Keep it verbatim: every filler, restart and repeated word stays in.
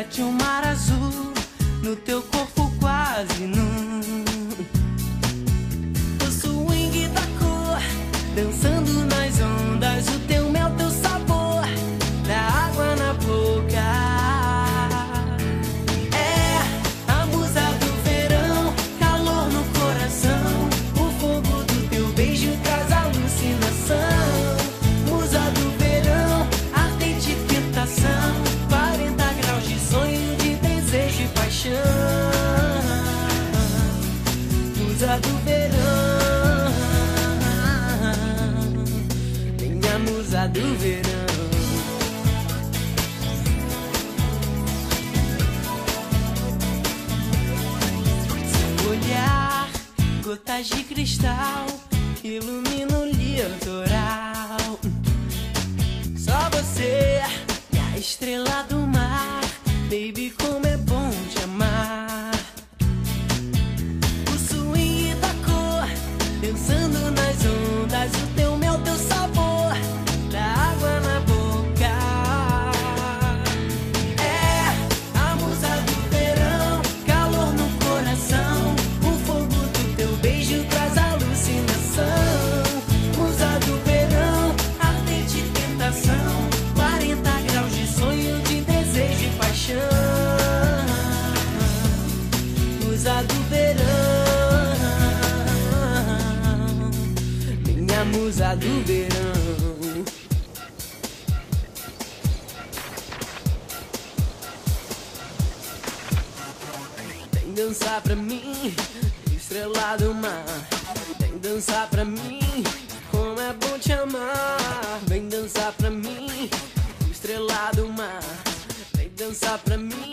reflete um mar azul no teu corpo quase nu. O swing da cor, dançando nas ondas, o teu mel, teu sabor, da água na boca. É a musa do verão, calor no coração, o fogo do teu beijo traz alucinação. Musa do verão, ardente tentação, quarenta graus de sonho, de desejo e paixão. Musa do verão, minha musa do verão. Seu olhar, gotas de cristal, ilumina o litoral. Só você e a estrela do mar, baby, como é bom te amar. O swing da cor, dançando nas ondas, o teu mel, teu sabor, da água na boca. É a musa do verão, calor no coração, o fogo do teu beijo traz alucinação. Musa do verão, ardente tentação, quarenta graus de sonho, de desejo e paixão. Musa do verão, minha musa do verão. Vem dançar pra mim, estrela do mar. Vem dançar pra mim, como é bom te amar. Vem dançar pra mim, estrela do mar. Vem dançar pra mim,